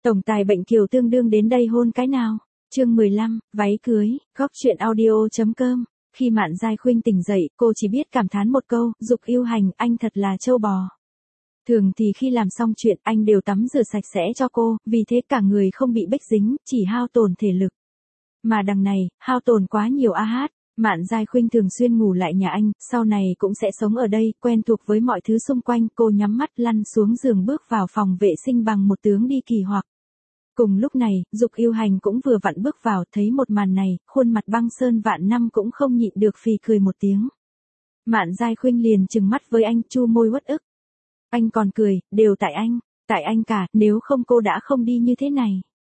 Tổng tài bệnh kiều tương đương đến đây hôn cái nào? Chương 15, váy cưới, góc chuyện audio.com. Khi Mạn Giai Khuynh tỉnh dậy, cô chỉ biết cảm thán một câu, Dục Yêu Hành, anh thật là trâu bò. Thường thì khi làm xong chuyện, anh đều tắm rửa sạch sẽ cho cô, vì thế cả người không bị bếch dính, chỉ hao tổn thể lực. Mà đằng này, hao tổn quá nhiều hát. Mạn Giai Khuynh thường xuyên ngủ lại nhà anh, sau này cũng sẽ sống ở đây, quen thuộc với mọi thứ xung quanh, cô nhắm mắt lăn xuống giường bước vào phòng vệ sinh bằng một tướng đi kỳ hoặc. Cùng lúc này, Dục Yêu Hành cũng vừa vặn bước vào, thấy một màn này, khuôn mặt băng sơn vạn năm cũng không nhịn được phì cười một tiếng. Mạn Giai Khuynh liền trừng mắt với anh, chu môi uất ức. Anh còn cười, đều tại anh cả, nếu không cô đã không đi như thế này.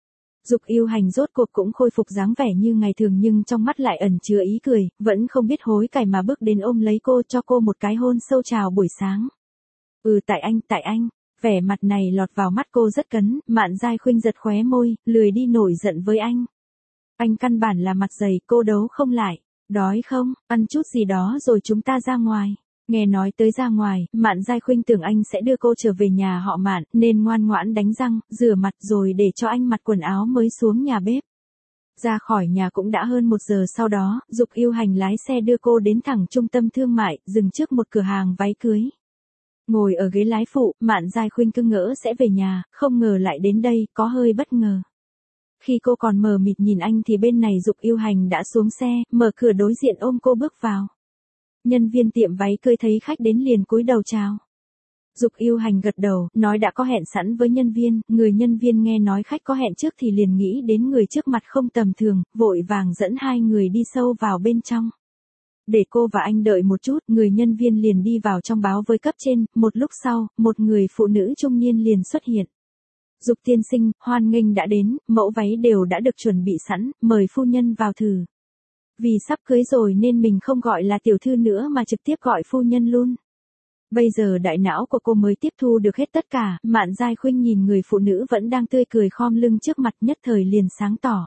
Dục Yêu Hành rốt cuộc cũng khôi phục dáng vẻ như ngày thường nhưng trong mắt lại ẩn chứa ý cười, vẫn không biết hối cải mà bước đến ôm lấy cô, cho cô một cái hôn sâu chào buổi sáng. Tại anh. Vẻ mặt này lọt vào mắt cô rất cấn, Mạn Giai Khuynh giật khóe môi, lười đi nổi giận với anh. Anh căn bản là mặt dày, cô đấu không lại. Đói không, ăn chút gì đó rồi chúng ta ra ngoài. Nghe nói tới ra ngoài, Mạn Giai Khuynh tưởng anh sẽ đưa cô trở về nhà họ Mạn, nên ngoan ngoãn đánh răng, rửa mặt rồi để cho anh mặc quần áo mới xuống nhà bếp. Ra khỏi nhà cũng đã hơn 1 giờ sau đó, Dục Yêu Hành lái xe đưa cô đến thẳng trung tâm thương mại, dừng trước một cửa hàng váy cưới. Ngồi ở ghế lái phụ, Mạn Giai Khuynh cứ ngỡ sẽ về nhà, không ngờ lại đến đây, có hơi bất ngờ. Khi cô còn mờ mịt nhìn anh thì bên này Dục Yêu Hành đã xuống xe, mở cửa đối diện ôm cô bước vào. Nhân viên tiệm váy cưới thấy khách đến liền cúi đầu chào. Dục Yêu Hành gật đầu, nói đã có hẹn sẵn với nhân viên, người nhân viên nghe nói khách có hẹn trước thì liền nghĩ đến người trước mặt không tầm thường, vội vàng dẫn hai người đi sâu vào bên trong. Để cô và anh đợi một chút, người nhân viên liền đi vào trong báo với cấp trên, một lúc sau, một người phụ nữ trung niên liền xuất hiện. Dục tiên sinh, hoan nghênh đã đến, mẫu váy đều đã được chuẩn bị sẵn, mời phu nhân vào thử. Vì sắp cưới rồi nên mình không gọi là tiểu thư nữa mà trực tiếp gọi phu nhân luôn. Bây giờ đại não của cô mới tiếp thu được hết tất cả, Mạn Giai Khuynh nhìn người phụ nữ vẫn đang tươi cười khom lưng trước mặt nhất thời liền sáng tỏ.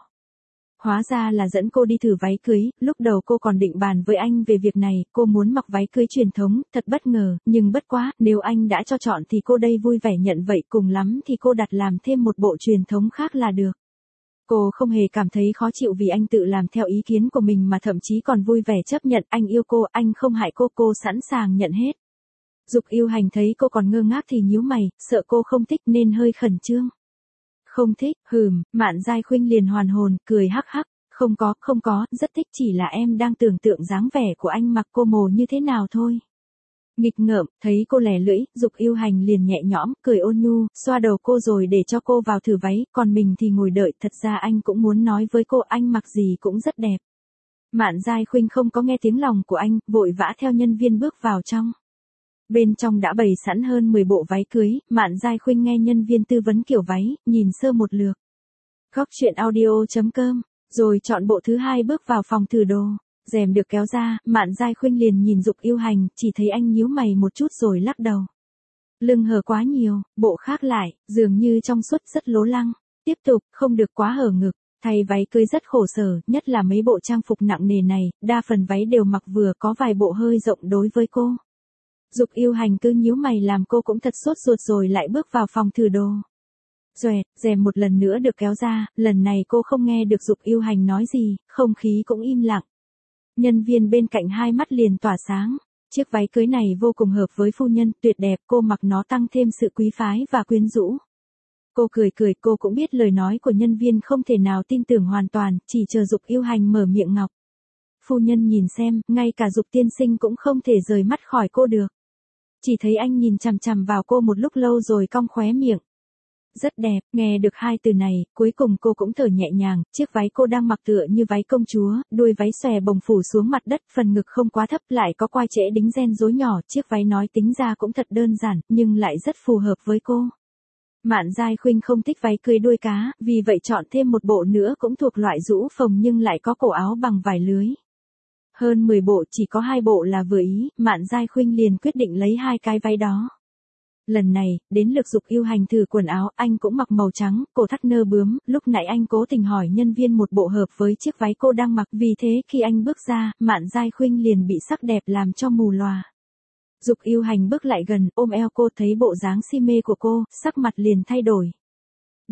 Hóa ra là dẫn cô đi thử váy cưới, lúc đầu cô còn định bàn với anh về việc này, cô muốn mặc váy cưới truyền thống, thật bất ngờ, nhưng bất quá, nếu anh đã cho chọn thì cô đây vui vẻ nhận vậy, cùng lắm thì cô đặt làm thêm một bộ truyền thống khác là được. Cô không hề cảm thấy khó chịu vì anh tự làm theo ý kiến của mình mà thậm chí còn vui vẻ chấp nhận, anh yêu cô, anh không hại cô sẵn sàng nhận hết. Dục Yêu Hành thấy cô còn ngơ ngác thì nhíu mày, sợ cô không thích nên hơi khẩn trương. Không thích, Mạn Giai Khuynh liền hoàn hồn, cười hắc hắc, không có, rất thích, chỉ là em đang tưởng tượng dáng vẻ của anh mặc cô mồ như thế nào thôi. Nghịch ngợm, thấy cô lẻ lưỡi, Dục Yêu Hành liền nhẹ nhõm, cười ôn nhu, xoa đầu cô rồi để cho cô vào thử váy, còn mình thì ngồi đợi, thật ra anh cũng muốn nói với cô anh mặc gì cũng rất đẹp. Mạn Giai Khuynh không có nghe tiếng lòng của anh, vội vã theo nhân viên bước vào trong. Bên trong đã bày sẵn hơn 10 bộ váy cưới, Mạn Giai Khuynh nghe nhân viên tư vấn kiểu váy, nhìn sơ một lượt. Góc chuyện audio.com, rồi chọn bộ thứ 2 bước vào phòng thử đồ. Rèm được kéo ra, Mạn Giai Khuynh liền nhìn Dục Yêu Hành, chỉ thấy anh nhíu mày một chút rồi lắc đầu. Lưng hở quá nhiều, bộ khác lại, dường như trong suốt rất lố lăng. Tiếp tục, không được quá hở ngực. Thay váy cưới rất khổ sở, nhất là mấy bộ trang phục nặng nề này, đa phần váy đều mặc vừa, có vài bộ hơi rộng đối với cô. Dục Yêu Hành cứ nhíu mày làm cô cũng thật sốt ruột rồi lại bước vào phòng thử đồ. Xoẹt, rèm một lần nữa được kéo ra, lần này cô không nghe được Dục Yêu Hành nói gì, không khí cũng im lặng. Nhân viên bên cạnh hai mắt liền tỏa sáng. Chiếc váy cưới này vô cùng hợp với phu nhân, tuyệt đẹp, cô mặc nó tăng thêm sự quý phái và quyến rũ. Cô cười, cô cũng biết lời nói của nhân viên không thể nào tin tưởng hoàn toàn, chỉ chờ Dục Yêu Hành mở miệng ngọc. Phu nhân nhìn xem, ngay cả Dục tiên sinh cũng không thể rời mắt khỏi cô được. Chỉ thấy anh nhìn chằm chằm vào cô một lúc lâu rồi cong khóe miệng. Rất đẹp, nghe được 2 từ này, cuối cùng cô cũng thở nhẹ nhàng, chiếc váy cô đang mặc tựa như váy công chúa, đuôi váy xòe bồng phủ xuống mặt đất, phần ngực không quá thấp lại có quai trễ đính ren rối nhỏ, chiếc váy nói tính ra cũng thật đơn giản, nhưng lại rất phù hợp với cô. Mạn Giai Khuynh không thích váy cưới đuôi cá, vì vậy chọn thêm một bộ nữa cũng thuộc loại rũ phồng nhưng lại có cổ áo bằng vải lưới. Hơn 10 bộ chỉ có 2 bộ là vừa ý, Mạn Giai Khuynh liền quyết định lấy 2 cái váy đó. Lần này, đến lượt Dục Yêu Hành thử quần áo, anh cũng mặc màu trắng, cổ thắt nơ bướm, lúc nãy anh cố tình hỏi nhân viên một bộ hợp với chiếc váy cô đang mặc, vì thế khi anh bước ra, Mạn Giai Khuynh liền bị sắc đẹp làm cho mù lòa. Dục Yêu Hành bước lại gần, ôm eo cô, thấy bộ dáng si mê của cô, sắc mặt liền thay đổi.